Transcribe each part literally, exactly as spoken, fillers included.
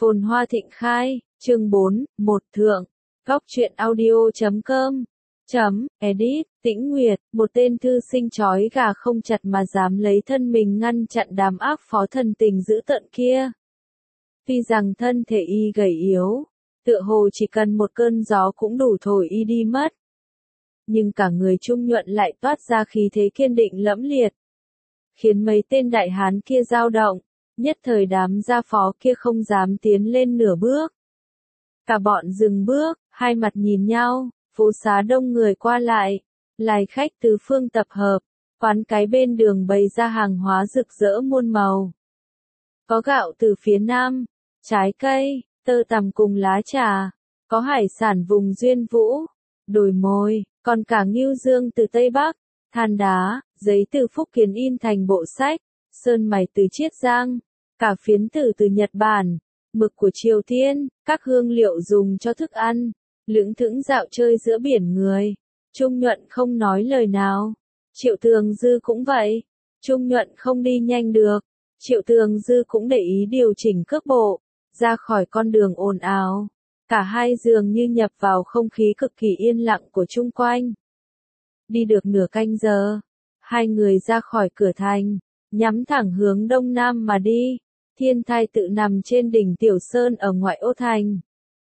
Phồn hoa thịnh khai, chương bốn, một thượng, góc truyện audio chấm com, chấm, edit, Tĩnh Nguyệt, một tên thư sinh chói gà không chặt mà dám lấy thân mình ngăn chặn đám ác phó thần tình dữ tợn kia. Tuy rằng thân thể y gầy yếu, tựa hồ chỉ cần một cơn gió cũng đủ thổi y đi mất. Nhưng cả người Trung Nhuận lại toát ra khí thế kiên định lẫm liệt, khiến mấy tên đại hán kia dao động, nhất thời đám gia phó kia không dám tiến lên nửa bước. Cả bọn dừng bước, hai mặt nhìn nhau, phố xá đông người qua lại, lai khách tứ phương tập hợp, quán cái bên đường bày ra hàng hóa rực rỡ muôn màu. Có gạo từ phía Nam, trái cây, tơ tằm cùng lá trà, có hải sản vùng Duyên Vũ, đồi mồi, còn cả ngưu dương từ Tây Bắc, than đá, giấy từ Phúc Kiến in thành bộ sách, sơn mài từ Chiết Giang, cả phiến tử từ Nhật Bản, mực của Triều Tiên, các hương liệu dùng cho thức ăn, lững thững dạo chơi giữa biển người. Trung Nhuận không nói lời nào. Triệu Tường Dư cũng vậy. Trung Nhuận không đi nhanh được. Triệu Tường Dư cũng để ý điều chỉnh cước bộ, ra khỏi con đường ồn ào. Cả hai dường như nhập vào không khí cực kỳ yên lặng của chung quanh. Đi được nửa canh giờ, hai người ra khỏi cửa thành, nhắm thẳng hướng đông nam mà đi. Thiên Thai tự nằm trên đỉnh Tiểu Sơn ở ngoại ô thành.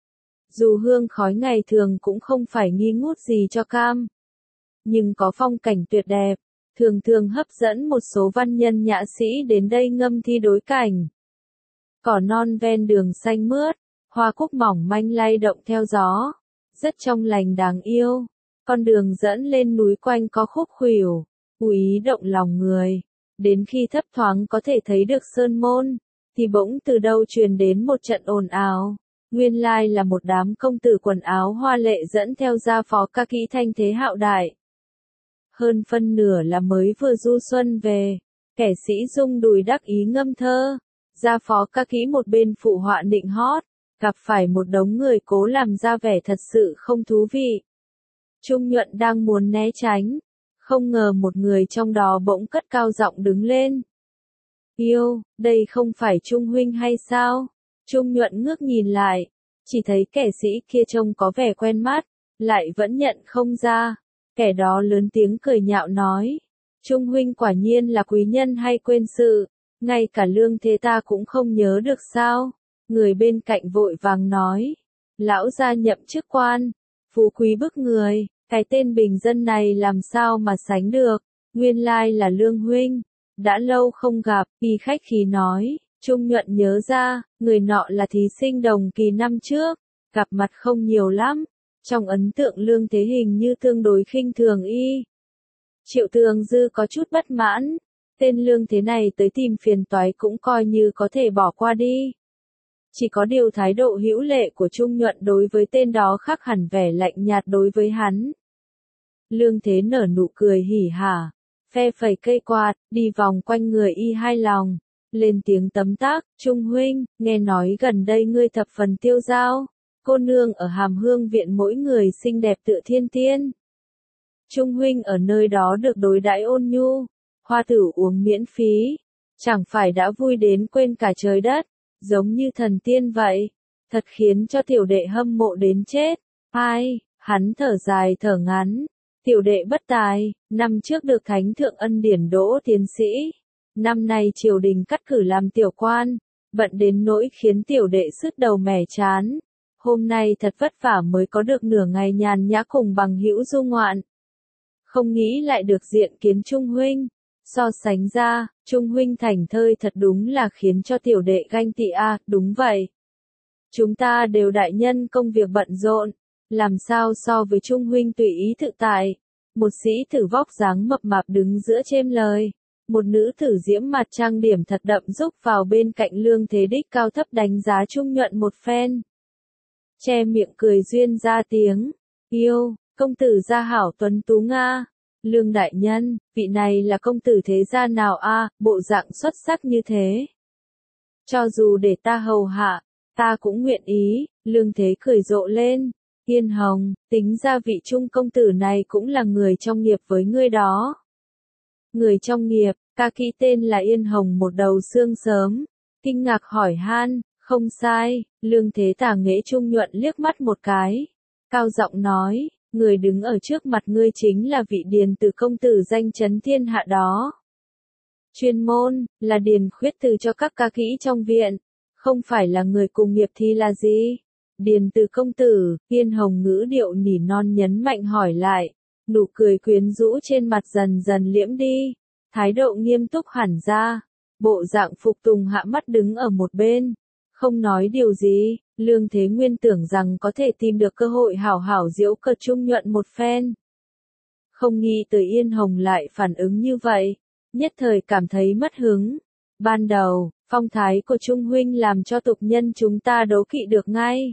Dù hương khói ngày thường cũng không phải nghi ngút gì cho cam, nhưng có phong cảnh tuyệt đẹp, thường thường hấp dẫn một số văn nhân nhã sĩ đến đây ngâm thi đối cảnh. Cỏ non ven đường xanh mướt, hoa cúc mỏng manh lay động theo gió, rất trong lành đáng yêu. Con đường dẫn lên núi quanh có khúc khuỷu, úy động lòng người. Đến khi thấp thoáng có thể thấy được sơn môn, thì bỗng từ đâu truyền đến một trận ồn ào. Nguyên lai là một đám công tử quần áo hoa lệ dẫn theo gia phó ca kỹ thanh thế hạo đại. Hơn phân nửa là mới vừa du xuân về, kẻ sĩ rung đùi đắc ý ngâm thơ. Gia phó ca kỹ một bên phụ họa nịnh hót, gặp phải một đống người cố làm ra vẻ thật sự không thú vị. Trung Nhuận đang muốn né tránh, không ngờ một người trong đó bỗng cất cao giọng đứng lên. Yêu, đây không phải Trung huynh hay sao? Trung Nhuận ngước nhìn lại, chỉ thấy kẻ sĩ kia trông có vẻ quen mắt, lại vẫn nhận không ra. Kẻ đó lớn tiếng cười nhạo nói, Trung huynh quả nhiên là quý nhân hay quên sự, ngay cả lương thế ta cũng không nhớ được sao? Người bên cạnh vội vàng nói, lão gia nhậm chức quan, phú quý bức người, cái tên bình dân này làm sao mà sánh được, nguyên lai là Lương huynh, đã lâu không gặp. Y khách khí nói. Trung Nhuận nhớ ra, người nọ là thí sinh đồng kỳ năm trước, gặp mặt không nhiều lắm, trong ấn tượng Lương Thế hình như tương đối khinh thường y. Triệu Tường Dư có chút bất mãn, tên Lương Thế này tới tìm phiền toái cũng coi như có thể bỏ qua đi. Chỉ có điều thái độ hữu lệ của Trung Nhuận đối với tên đó khác hẳn vẻ lạnh nhạt đối với hắn. Lương Thế nở nụ cười hỉ hả, phe phẩy cây quạt, đi vòng quanh người y hai lòng. Lên tiếng tấm tắc, Trung huynh, nghe nói gần đây ngươi thập phần tiêu dao, cô nương ở Hàm Hương viện mỗi người xinh đẹp tựa thiên tiên. Trung huynh ở nơi đó được đối đãi ôn nhu, hoa tử uống miễn phí, chẳng phải đã vui đến quên cả trời đất, giống như thần tiên vậy, thật khiến cho tiểu đệ hâm mộ đến chết. Ai, hắn thở dài thở ngắn, tiểu đệ bất tài, năm trước được thánh thượng ân điển đỗ tiến sĩ. Năm nay triều đình cắt cử làm tiểu quan, bận đến nỗi khiến tiểu đệ sứt đầu mẻ chán. Hôm nay thật vất vả mới có được nửa ngày nhàn nhã cùng bằng hữu du ngoạn. Không nghĩ lại được diện kiến Trung huynh. So sánh ra, Trung huynh thảnh thơi thật đúng là khiến cho tiểu đệ ganh tị a. À, đúng vậy. Chúng ta đều đại nhân công việc bận rộn, làm sao so với Trung huynh tùy ý tự tại. Một sĩ tử vóc dáng mập mạp đứng giữa chêm lời. Một nữ tử diễm mặt trang điểm thật đậm giúp vào bên cạnh Lương Thế đích cao thấp đánh giá Trung Nhuận một phen. Che miệng cười duyên ra tiếng, yêu, công tử gia hảo tuấn tú Nga. Lương đại nhân, vị này là công tử thế gia nào a? À, bộ dạng xuất sắc như thế. Cho dù để ta hầu hạ, ta cũng nguyện ý. Lương Thế cười rộ lên. Yên Hồng, tính ra vị Trung công tử này cũng là người trong nghiệp với ngươi đó. Người trong nghiệp, ca kỹ tên là Yên Hồng một đầu xương sớm, kinh ngạc hỏi han, Không sai, Lương Thế Tả Nghệ Trung nhuận liếc mắt một cái. Cao giọng nói, người đứng ở trước mặt ngươi chính là vị Điền Từ công tử danh chấn thiên hạ đó. Chuyên môn, là điền khuyết từ cho các ca kỹ trong viện, không phải là người cùng nghiệp thì là gì? Điền Từ công tử, Yên Hồng ngữ điệu nỉ non nhấn mạnh hỏi lại, nụ cười quyến rũ trên mặt dần dần liễm đi, thái độ nghiêm túc hẳn ra, bộ dạng phục tùng hạ mắt đứng ở một bên, không nói điều gì. Lương Thế Nguyên tưởng rằng có thể tìm được cơ hội hảo hảo giễu cợt Trung nhuận một phen. Không nghĩ tới Yên Hồng lại phản ứng như vậy, nhất thời cảm thấy mất hứng. Ban đầu, phong thái của Trung huynh làm cho tục nhân chúng ta đố kỵ được ngay.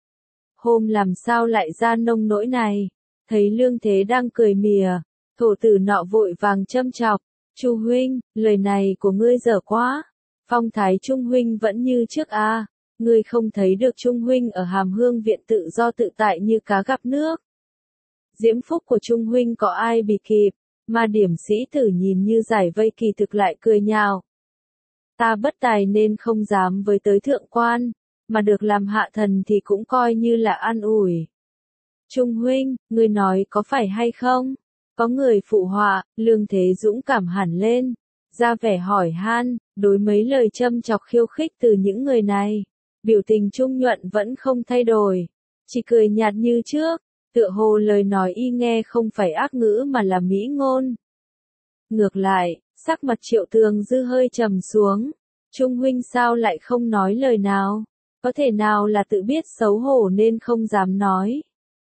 Hôm làm sao lại ra nông nỗi này, thấy Lương Thế đang cười mỉa, thổ tử nọ vội vàng châm chọc, Chu huynh, lời này của ngươi dở quá, phong thái Trung huynh vẫn như trước à. Ngươi không thấy được Trung huynh ở Hàm Hương viện tự do tự tại như cá gặp nước. Diễm phúc của Trung huynh có ai bì kịp, mà điểm sĩ tử nhìn như giải vây kỳ thực lại cười nhạo. Ta bất tài nên không dám với tới thượng quan, mà được làm hạ thần thì cũng coi như là an ủi. Trung huynh, ngươi nói có phải hay không? Có người phụ họa, Lương Thế dũng cảm hẳn lên, ra vẻ hỏi han, đối mấy lời châm chọc khiêu khích từ những người này. Biểu tình Trung nhuận vẫn không thay đổi, chỉ cười nhạt như trước, tựa hồ lời nói y nghe không phải ác ngữ mà là mỹ ngôn. Ngược lại, sắc mặt Triệu Tường Dư hơi trầm xuống, Trung huynh sao lại không nói lời nào, có thể nào là tự biết xấu hổ nên không dám nói.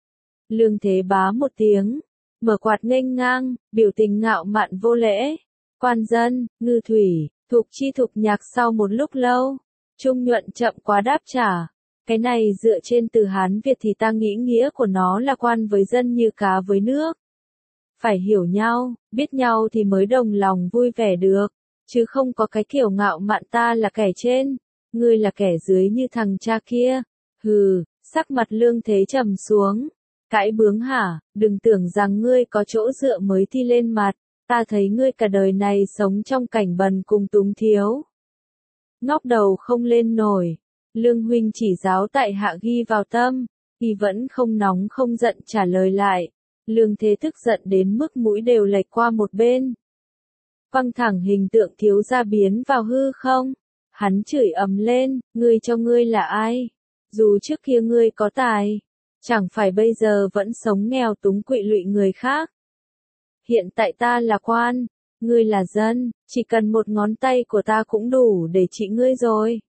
Lương Thế bá một tiếng, mở quạt nghênh ngang, biểu tình ngạo mạn vô lễ, quan dân, ngư thủy, thục chi thục nhạc. Sau một lúc lâu, Trung nhuận chậm quá đáp trả, cái này dựa trên từ Hán Việt thì ta nghĩ nghĩa của nó là quan với dân như cá với nước. Phải hiểu nhau, biết nhau thì mới đồng lòng vui vẻ được, chứ không có cái kiểu ngạo mạn ta là kẻ trên, ngươi là kẻ dưới như thằng cha kia. Hừ, sắc mặt Lương Thế trầm xuống, cãi bướng hả, đừng tưởng rằng ngươi có chỗ dựa mới thi lên mặt, ta thấy ngươi cả đời này sống trong cảnh bần cùng túng thiếu. Ngóc đầu không lên nổi, Lương huynh chỉ giáo tại hạ ghi vào tâm, y vẫn không nóng không giận trả lời lại. Lương Thế tức giận đến mức mũi đều lệch qua một bên. Văng thẳng hình tượng thiếu gia biến vào hư không, hắn chửi ầm lên, ngươi cho ngươi là ai? Dù trước kia ngươi có tài, chẳng phải bây giờ vẫn sống nghèo túng quỵ lụy người khác. Hiện tại ta là quan, ngươi là dân, chỉ cần một ngón tay của ta cũng đủ để trị ngươi rồi.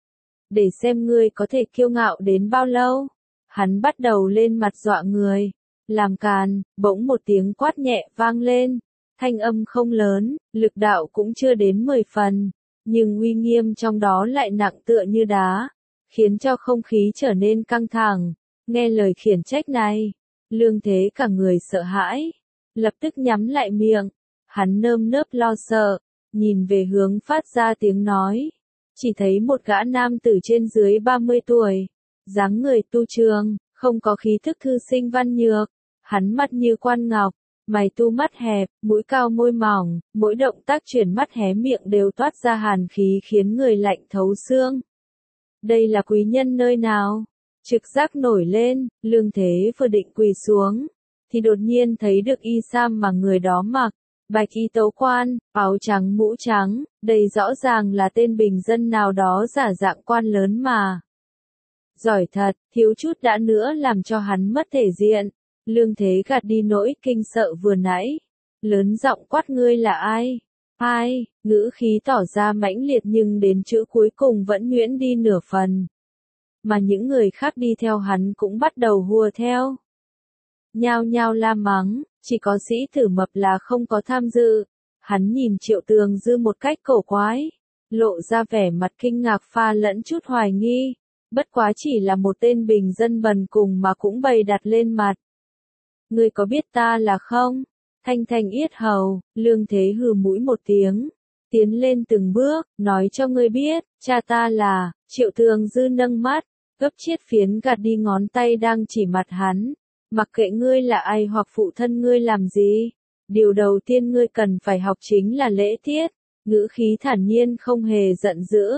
Để xem ngươi có thể kiêu ngạo đến bao lâu. Hắn bắt đầu lên mặt dọa người, làm càn, bỗng một tiếng quát nhẹ vang lên, thanh âm không lớn, lực đạo cũng chưa đến mười phần, nhưng uy nghiêm trong đó lại nặng tựa như đá, khiến cho không khí trở nên căng thẳng. Nghe lời khiển trách này, Lương Thế cả người sợ hãi, lập tức nhắm lại miệng. Hắn nơm nớp lo sợ, nhìn về hướng phát ra tiếng nói, chỉ thấy một gã nam tử trên dưới ba mươi tuổi, dáng người tu trường, không có khí thức thư sinh văn nhược, hắn mắt như quan ngọc, mày tu mắt hẹp, mũi cao môi mỏng, mỗi động tác chuyển mắt hé miệng đều toát ra hàn khí khiến người lạnh thấu xương. Đây là quý nhân nơi nào? Trực giác nổi lên, Lương Thế vừa định quỳ xuống, thì đột nhiên thấy được y sam mà người đó mặc. Bạch y tấu quan, áo trắng mũ trắng, đây rõ ràng là tên bình dân nào đó giả dạng quan lớn mà. Giỏi thật, thiếu chút đã nữa làm cho hắn mất thể diện. Lương Thế gạt đi nỗi kinh sợ vừa nãy, lớn giọng quát ngươi là ai? Ai? Ngữ khí tỏ ra mãnh liệt nhưng đến chữ cuối cùng vẫn nhuyễn đi nửa phần. Mà những người khác đi theo hắn cũng bắt đầu hùa theo. Nhao nhao la mắng, chỉ có Sĩ Tử Mập là không có tham dự. Hắn nhìn Triệu Tường Dư một cách cổ quái, lộ ra vẻ mặt kinh ngạc pha lẫn chút hoài nghi. Bất quá chỉ là một tên bình dân bần cùng mà cũng bày đặt lên mặt. Ngươi có biết ta là không? Thanh thanh yết hầu, Lương Thế hừ mũi một tiếng, tiến lên từng bước, nói cho ngươi biết, cha ta là. Triệu Tường Dư nâng mắt, gấp chiết phiến gạt đi ngón tay đang chỉ mặt hắn. Mặc kệ ngươi là ai hoặc phụ thân ngươi làm gì, điều đầu tiên ngươi cần phải học chính là lễ tiết. Ngữ khí thản nhiên không hề giận dữ,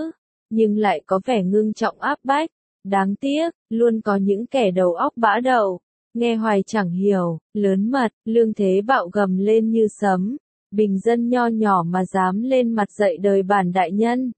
nhưng lại có vẻ ngưng trọng áp bách. Đáng tiếc, luôn có những kẻ đầu óc bã đậu, nghe hoài chẳng hiểu, lớn mật, Lương Thế bạo gầm lên như sấm. Bình dân nho nhỏ mà dám lên mặt dạy đời bản đại nhân.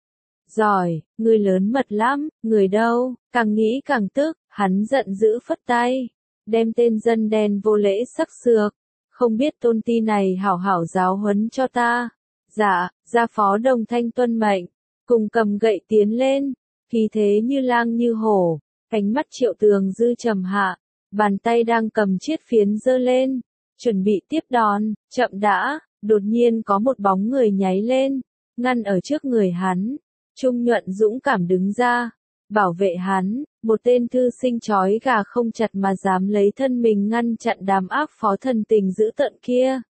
Giỏi, ngươi lớn mật lắm, người đâu, càng nghĩ càng tức, hắn giận dữ phất tay, đem tên dân đen vô lễ sắc sược, không biết tôn ti này hảo hảo giáo huấn cho ta. Dạ, gia phó Đồng Thanh tuân mệnh, cùng cầm gậy tiến lên, khí thế như lang như hổ, ánh mắt Triệu Tường Dư trầm hạ, bàn tay đang cầm chiết phiến giơ lên, chuẩn bị tiếp đòn, chậm đã, đột nhiên có một bóng người nháy lên, ngăn ở trước người hắn. Trung Nhuận dũng cảm đứng ra, bảo vệ hắn, một tên thư sinh chói gà không chặt mà dám lấy thân mình ngăn chặn đám ác phó thần tình dữ tợn kia.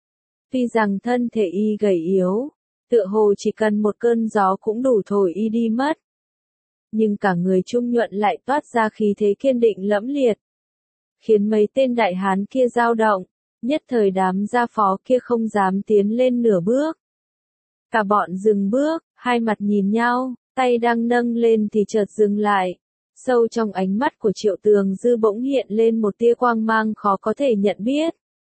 Tuy rằng thân thể y gầy yếu, tựa hồ chỉ cần một cơn gió cũng đủ thổi y đi mất. Nhưng cả người Trung Nhuận lại toát ra khí thế kiên định lẫm liệt, khiến mấy tên đại hán kia dao động, nhất thời đám gia phó kia không dám tiến lên nửa bước. Cả bọn dừng bước, hai mặt nhìn nhau, tay đang nâng lên thì chợt dừng lại. Sâu trong ánh mắt của Triệu Tường Dư bỗng hiện lên một tia quang mang khó có thể nhận biết.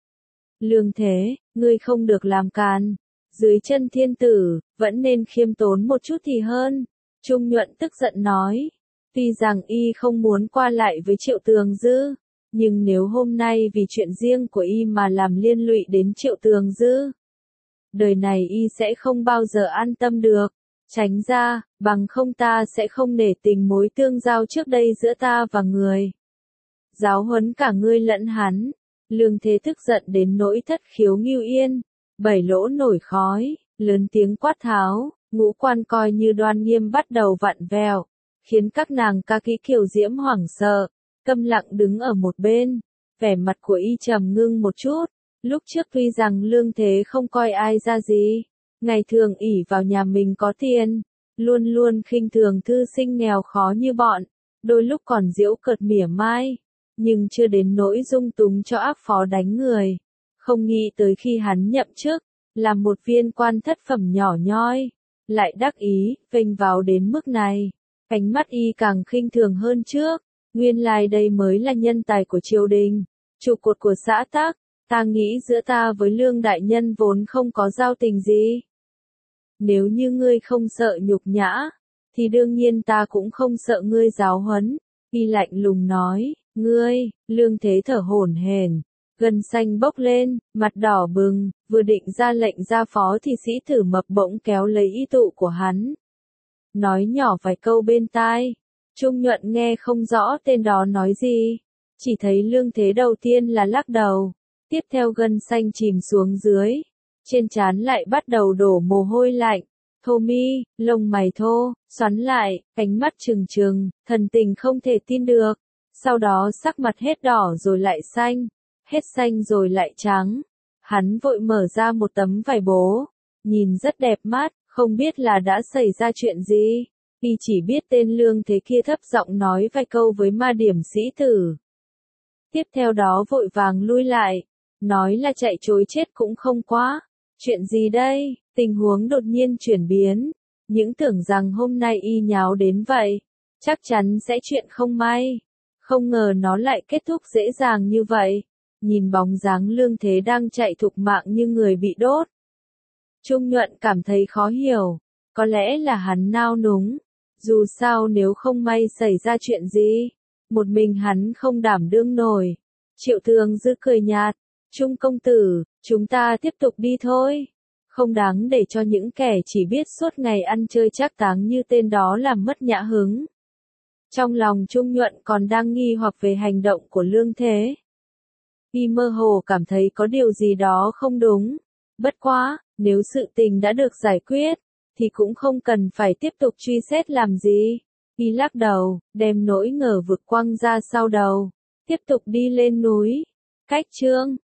Lương Thế, ngươi không được làm càn. Dưới chân thiên tử, vẫn nên khiêm tốn một chút thì hơn. Trung Nhuận tức giận nói. Tuy rằng y không muốn qua lại với Triệu Tường Dư, nhưng nếu hôm nay vì chuyện riêng của y mà làm liên lụy đến Triệu Tường Dư, đời này y sẽ không bao giờ an tâm được. Tránh ra, bằng không ta sẽ không nể tình mối tương giao trước đây giữa ta và người. Giáo huấn cả ngươi lẫn hắn. Lương Thế tức giận đến nỗi thất khiếu ngưu yên, bảy lỗ nổi khói, lớn tiếng quát tháo, ngũ quan coi như đoan nghiêm bắt đầu vặn vẹo, khiến các nàng ca kỹ kiều diễm hoảng sợ, câm lặng đứng ở một bên. Vẻ mặt của y trầm ngưng một chút. Lúc trước tuy rằng Lương Thế không coi ai ra gì, ngày thường ỷ vào nhà mình có tiền, luôn luôn khinh thường thư sinh nghèo khó như bọn, đôi lúc còn giễu cợt mỉa mai, nhưng chưa đến nỗi dung túng cho ác phó đánh người. Không nghĩ tới khi hắn nhậm chức, làm một viên quan thất phẩm nhỏ nhoi, lại đắc ý, vênh vào đến mức này. Ánh mắt y càng khinh thường hơn trước, nguyên lai đây mới là nhân tài của triều đình, trụ cột của xã tắc. Ta nghĩ giữa ta với Lương đại nhân vốn không có giao tình gì. Nếu như ngươi không sợ nhục nhã, thì đương nhiên ta cũng không sợ ngươi giáo huấn. Y lạnh lùng nói, ngươi, Lương Thế thở hổn hển, gân xanh bốc lên, mặt đỏ bừng, vừa định ra lệnh gia phó thì sĩ tử mập bỗng kéo lấy y tụ của hắn. Nói nhỏ vài câu bên tai, Trung Nhuận nghe không rõ tên đó nói gì, chỉ thấy Lương Thế đầu tiên là lắc đầu. Tiếp theo gân xanh chìm xuống dưới, trên trán lại bắt đầu đổ mồ hôi lạnh, thô mi, lông mày thô, xoắn lại, ánh mắt trừng trừng, thần tình không thể tin được, sau đó sắc mặt hết đỏ rồi lại xanh, hết xanh rồi lại trắng. Hắn vội mở ra một tấm vải bố, nhìn rất đẹp mắt, không biết là đã xảy ra chuyện gì, y chỉ biết tên Lương Thế kia thấp giọng nói vài câu với ma điểm sĩ tử. Tiếp theo đó vội vàng lui lại. Nói là chạy trối chết cũng không quá. Chuyện gì đây? Tình huống đột nhiên chuyển biến. Những tưởng rằng hôm nay y nháo đến vậy, chắc chắn sẽ chuyện không may. Không ngờ nó lại kết thúc dễ dàng như vậy. Nhìn bóng dáng Lương Thế đang chạy thục mạng như người bị đốt. Trung Nhuận cảm thấy khó hiểu. Có lẽ là hắn nao núng. Dù sao nếu không may xảy ra chuyện gì, một mình hắn không đảm đương nổi. Triệu Tường Dư cười nhạt. Trung công tử, chúng ta tiếp tục đi thôi. Không đáng để cho những kẻ chỉ biết suốt ngày ăn chơi trác táng như tên đó làm mất nhã hứng. Trong lòng Trung Nhuận còn đang nghi hoặc về hành động của Lương Thế. Y mơ hồ cảm thấy có điều gì đó không đúng. Bất quá, nếu sự tình đã được giải quyết, thì cũng không cần phải tiếp tục truy xét làm gì. Y lắc đầu, đem nỗi ngờ vực quăng ra sau đầu. Tiếp tục đi lên núi. Cách chương